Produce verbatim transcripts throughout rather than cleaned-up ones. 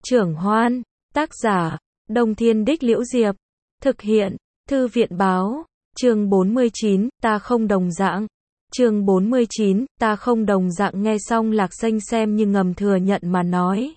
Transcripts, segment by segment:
Trưởng Hoan, tác giả, Đông Thiên Đích Liễu Diệp, thực hiện, Thư viện Báo, chương bốn mươi chín, ta không đồng dạng. Chương bốn mươi chín, ta không đồng dạng. Nghe xong Lạc Xanh xem như ngầm thừa nhận mà nói.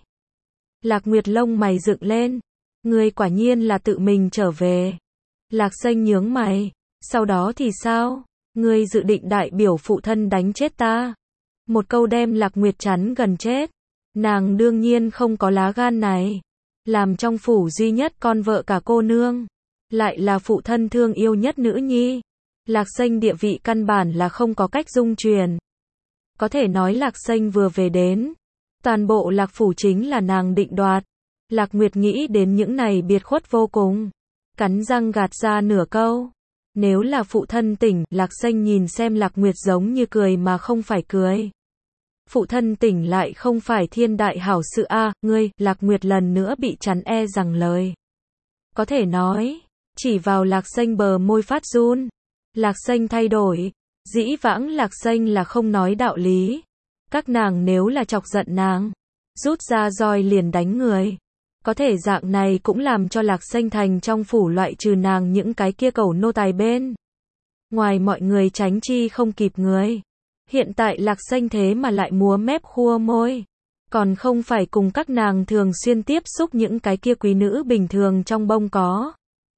Lạc Nguyệt lông mày dựng lên, ngươi quả nhiên là tự mình trở về. Lạc Xanh nhướng mày, sau đó thì sao? Ngươi dự định đại biểu phụ thân đánh chết ta? Một câu đem Lạc Nguyệt chắn gần chết. Nàng đương nhiên không có lá gan này. Làm trong phủ duy nhất con vợ cả cô nương, lại là phụ thân thương yêu nhất nữ nhi. Lạc Xanh địa vị căn bản là không có cách dung truyền. Có thể nói Lạc Xanh vừa về đến, toàn bộ Lạc phủ chính là nàng định đoạt. Lạc Nguyệt nghĩ đến những này biệt khuất vô cùng, cắn răng gạt ra nửa câu. Nếu là phụ thân tỉnh, Lạc Xanh nhìn xem Lạc Nguyệt giống như cười mà không phải cười. Phụ thân tỉnh lại không phải thiên đại hảo sự a, à, ngươi, Lạc Nguyệt lần nữa bị chắn e rằng lời. Có thể nói, chỉ vào Lạc Xanh bờ môi phát run. Lạc Xanh thay đổi, dĩ vãng Lạc Xanh là không nói đạo lý. Các nàng nếu là chọc giận nàng, rút ra roi liền đánh người. Có thể dạng này cũng làm cho Lạc Xanh thành trong phủ loại trừ nàng những cái kia cẩu nô tài bên ngoài mọi người tránh chi không kịp người. Hiện tại Lạc Xanh thế mà lại múa mép khua môi, còn không phải cùng các nàng thường xuyên tiếp xúc những cái kia quý nữ bình thường trong bông có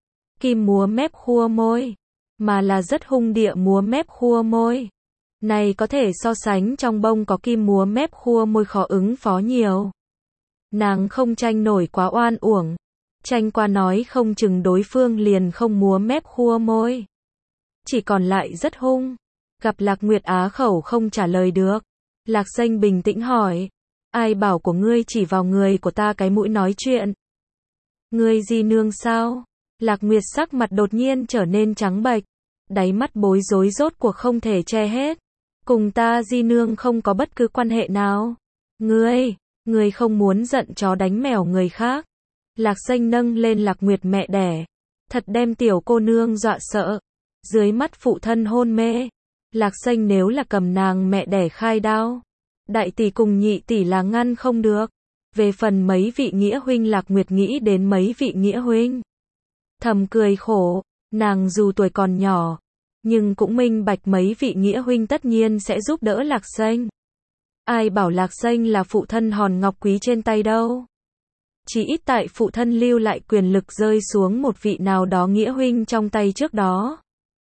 kim múa mép khua môi, mà là rất hung địa múa mép khua môi. Này có thể so sánh trong bông có kim múa mép khua môi khó ứng phó nhiều. Nàng không tranh nổi quá oan uổng, tranh qua nói không chừng đối phương liền không múa mép khua môi, chỉ còn lại rất hung. Gặp Lạc Nguyệt á khẩu không trả lời được, Lạc Xanh bình tĩnh hỏi, ai bảo của ngươi chỉ vào người của ta cái mũi nói chuyện? Ngươi di nương sao? Lạc Nguyệt sắc mặt đột nhiên trở nên trắng bệch, đáy mắt bối rối rốt cuộc không thể che hết. Cùng ta di nương không có bất cứ quan hệ nào. Ngươi, ngươi không muốn giận chó đánh mèo người khác. Lạc Xanh nâng lên Lạc Nguyệt mẹ đẻ, thật đem tiểu cô nương dọa sợ. Dưới mắt phụ thân hôn mê, Lạc Xanh nếu là cầm nàng mẹ đẻ khai đao, đại tỷ cùng nhị tỷ là ngăn không được. Về phần mấy vị nghĩa huynh, Lạc Nguyệt nghĩ đến mấy vị nghĩa huynh, thầm cười khổ. Nàng dù tuổi còn nhỏ, nhưng cũng minh bạch mấy vị nghĩa huynh tất nhiên sẽ giúp đỡ Lạc Xanh. Ai bảo Lạc Xanh là phụ thân hòn ngọc quý trên tay đâu. Chỉ ít tại phụ thân lưu lại quyền lực rơi xuống một vị nào đó nghĩa huynh trong tay trước đó,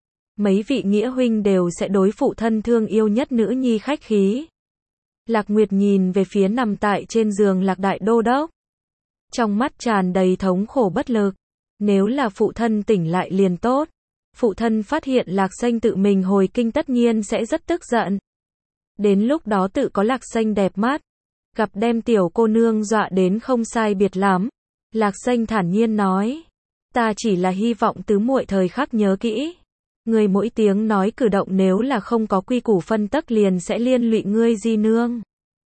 mấy vị nghĩa huynh đều sẽ đối phụ thân thương yêu nhất nữ nhi khách khí. Lạc Nguyệt nhìn về phía nằm tại trên giường Lạc Đại Đô Đốc, trong mắt tràn đầy thống khổ bất lực. Nếu là phụ thân tỉnh lại liền tốt. Phụ thân phát hiện Lạc Xanh tự mình hồi kinh tất nhiên sẽ rất tức giận. Đến lúc đó tự có Lạc Xanh đẹp mắt, gặp đem tiểu cô nương dọa đến không sai biệt lắm. Lạc Xanh thản nhiên nói, ta chỉ là hy vọng tứ muội thời khắc nhớ kỹ. Ngươi mỗi tiếng nói cử động nếu là không có quy củ phân tắc liền sẽ liên lụy ngươi di nương.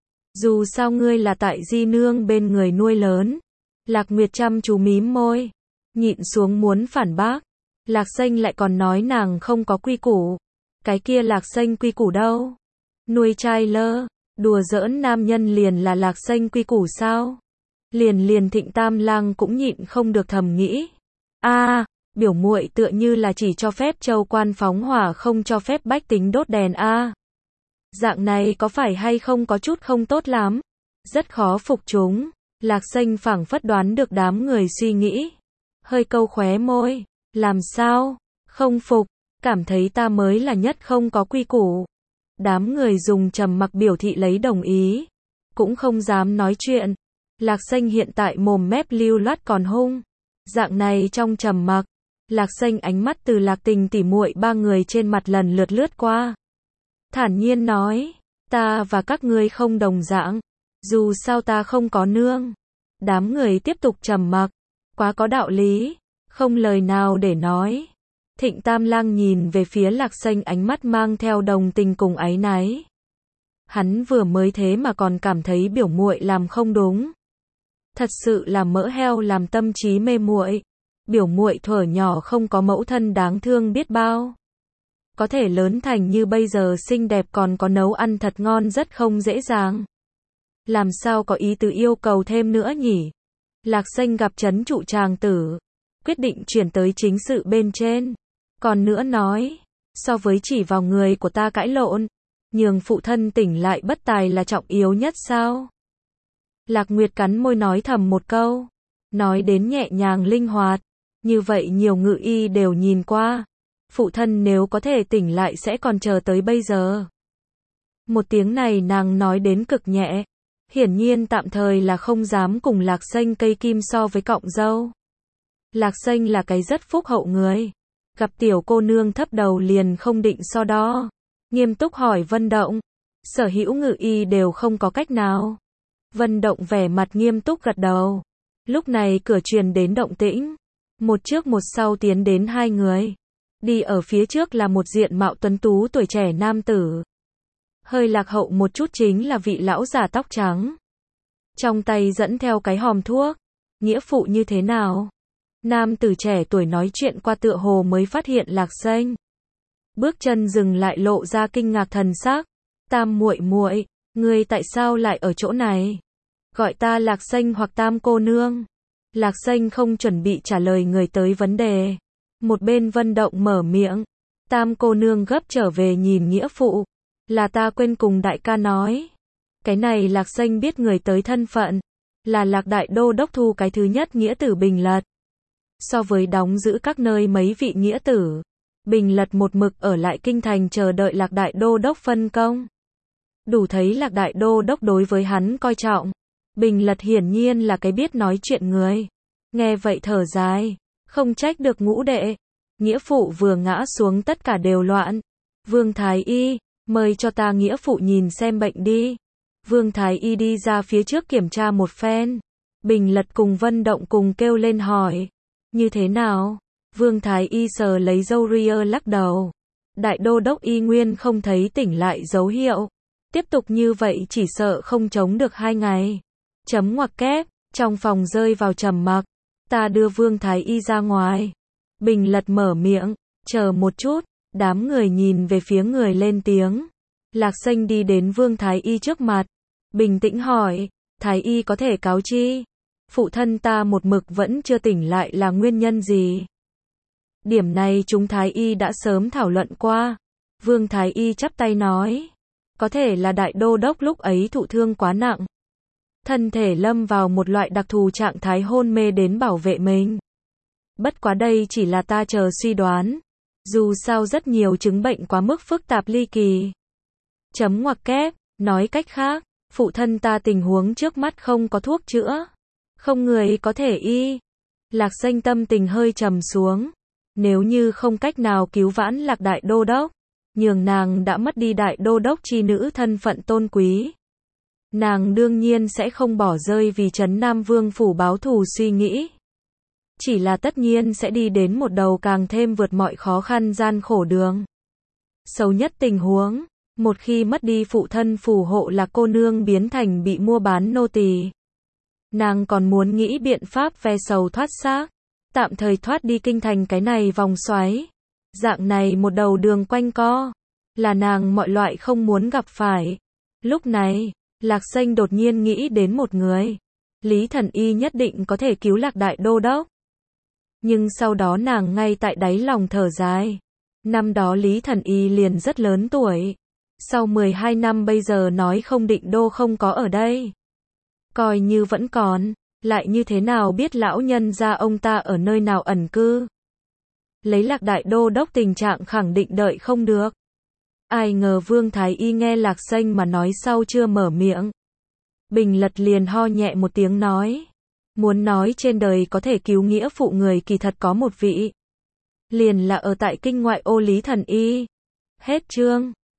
Dù sao ngươi là tại di nương bên người nuôi lớn. Lạc Nguyệt chăm chú mím môi, nhịn xuống muốn phản bác. Lạc Xanh lại còn nói nàng không có quy củ. Cái kia Lạc Xanh quy củ đâu? Nuôi trai lơ, đùa giỡn nam nhân liền là Lạc Xanh quy củ sao? Liền liền Thịnh Tam Lang cũng nhịn không được thầm nghĩ. A, à, biểu muội tựa như là chỉ cho phép châu quan phóng hỏa không cho phép bách tính đốt đèn a. À. Dạng này có phải hay không có chút không tốt lắm? Rất khó phục chúng. Lạc Xanh phảng phất đoán được đám người suy nghĩ, hơi câu khóe môi, làm sao? Không phục, cảm thấy ta mới là nhất không có quy củ. Đám người dùng trầm mặc biểu thị lấy đồng ý, cũng không dám nói chuyện. Lạc Xanh hiện tại mồm mép lưu loát còn hung. Dạng này trong trầm mặc, Lạc Xanh ánh mắt từ Lạc Tình tỉ muội ba người trên mặt lần lượt lướt qua. Thản nhiên nói, ta và các ngươi không đồng dạng, dù sao ta không có nương. Đám người tiếp tục trầm mặc, quá có đạo lý, không lời nào để nói. Thịnh Tam Lang nhìn về phía Lạc Xanh ánh mắt mang theo đồng tình cùng áy náy. Hắn vừa mới thế mà còn cảm thấy biểu muội làm không đúng. Thật sự là mỡ heo làm tâm trí mê muội. Biểu muội thuở nhỏ không có mẫu thân đáng thương biết bao. Có thể lớn thành như bây giờ xinh đẹp còn có nấu ăn thật ngon rất không dễ dàng. Làm sao có ý tứ yêu cầu thêm nữa nhỉ? Lạc Xanh gặp trấn trụ tràng tử, quyết định chuyển tới chính sự bên trên. Còn nữa nói, so với chỉ vào người của ta cãi lộn, nhường phụ thân tỉnh lại bất tài là trọng yếu nhất sao? Lạc Nguyệt cắn môi nói thầm một câu, nói đến nhẹ nhàng linh hoạt, như vậy nhiều ngự y đều nhìn qua. Phụ thân nếu có thể tỉnh lại sẽ còn chờ tới bây giờ. Một tiếng này nàng nói đến cực nhẹ, hiển nhiên tạm thời là không dám cùng Lạc Xanh cây kim so với cọng dâu. Lạc Xanh là cái rất phúc hậu người, gặp tiểu cô nương thấp đầu liền không định so đo, nghiêm túc hỏi Vân Động, sở hữu ngự y đều không có cách nào. Vân Động vẻ mặt nghiêm túc gật đầu. Lúc này cửa truyền đến động tĩnh, một trước một sau tiến đến hai người. Đi ở phía trước là một diện mạo tuấn tú tuổi trẻ nam tử. Hơi lạc hậu một chút chính là vị lão già tóc trắng. Trong tay dẫn theo cái hòm thuốc. Nghĩa phụ như thế nào? Nam tử trẻ tuổi nói chuyện qua tựa hồ mới phát hiện Lạc Xanh. Bước chân dừng lại lộ ra kinh ngạc thần sắc. Tam muội muội, ngươi tại sao lại ở chỗ này? Gọi ta Lạc Xanh hoặc Tam cô nương. Lạc Xanh không chuẩn bị trả lời người tới vấn đề. Một bên Vân Động mở miệng. Tam cô nương gấp trở về nhìn nghĩa phụ. Là ta quên cùng đại ca nói. Cái này Lạc Xanh biết người tới thân phận. Là Lạc Đại Đô Đốc thu cái thứ nhất nghĩa tử Bình Lật. So với đóng giữ các nơi mấy vị nghĩa tử, Bình Lật một mực ở lại kinh thành chờ đợi Lạc Đại Đô Đốc phân công. Đủ thấy Lạc Đại Đô Đốc đối với hắn coi trọng. Bình Lật hiển nhiên là cái biết nói chuyện người. Nghe vậy thở dài. Không trách được ngũ đệ. Nghĩa phụ vừa ngã xuống tất cả đều loạn. Vương Thái Y, mời cho ta nghĩa phụ nhìn xem bệnh đi. Vương Thái Y đi ra phía trước kiểm tra một phen. Bình Lật cùng Vân Động cùng kêu lên hỏi. Như thế nào? Vương Thái Y sờ lấy râu ria lắc đầu. Đại Đô Đốc y nguyên không thấy tỉnh lại dấu hiệu. Tiếp tục như vậy chỉ sợ không chống được hai ngày. Chấm ngoặc kép, trong phòng rơi vào trầm mặc. Ta đưa Vương Thái Y ra ngoài. Bình Lật mở miệng, chờ một chút, đám người nhìn về phía người lên tiếng. Lạc Xanh đi đến Vương Thái Y trước mặt, bình tĩnh hỏi, Thái Y có thể cáo chi? Phụ thân ta một mực vẫn chưa tỉnh lại là nguyên nhân gì? Điểm này chúng Thái Y đã sớm thảo luận qua. Vương Thái Y chắp tay nói, có thể là Đại Đô Đốc lúc ấy thụ thương quá nặng. Thân thể lâm vào một loại đặc thù trạng thái hôn mê đến bảo vệ mình. Bất quá đây chỉ là ta chờ suy đoán. Dù sao rất nhiều chứng bệnh quá mức phức tạp ly kỳ. Chấm ngoặc kép, nói cách khác, phụ thân ta tình huống trước mắt không có thuốc chữa. Không người có thể y. Lạc Xanh tâm tình hơi trầm xuống. Nếu như không cách nào cứu vãn Lạc Đại Đô Đốc, nhường nàng đã mất đi Đại Đô Đốc chi nữ thân phận tôn quý. Nàng đương nhiên sẽ không bỏ rơi vì Trấn Nam Vương phủ báo thù suy nghĩ. Chỉ là tất nhiên sẽ đi đến một đầu càng thêm vượt mọi khó khăn gian khổ đường. Xấu nhất tình huống, một khi mất đi phụ thân phù hộ Lạc cô nương biến thành bị mua bán nô tỳ. Nàng còn muốn nghĩ biện pháp ve sầu thoát xác, tạm thời thoát đi kinh thành cái này vòng xoáy. Dạng này một đầu đường quanh co, là nàng mọi loại không muốn gặp phải. Lúc này, Lạc Xanh đột nhiên nghĩ đến một người. Lý Thần Y nhất định có thể cứu Lạc Đại Đô Đốc. Nhưng sau đó nàng ngay tại đáy lòng thở dài. Năm đó Lý Thần Y liền rất lớn tuổi. Sau mười hai năm bây giờ nói không định đô không có ở đây. Coi như vẫn còn, lại như thế nào biết lão nhân gia ông ta ở nơi nào ẩn cư. Lấy Lạc Đại Đô Đốc tình trạng khẳng định đợi không được. Ai ngờ Vương Thái Y nghe Lạc Xanh mà nói sau chưa mở miệng. Bình Lật liền ho nhẹ một tiếng nói. Muốn nói trên đời có thể cứu nghĩa phụ người kỳ thật có một vị. Liền là ở tại kinh ngoại ô Lý Thần Y. Hết chương.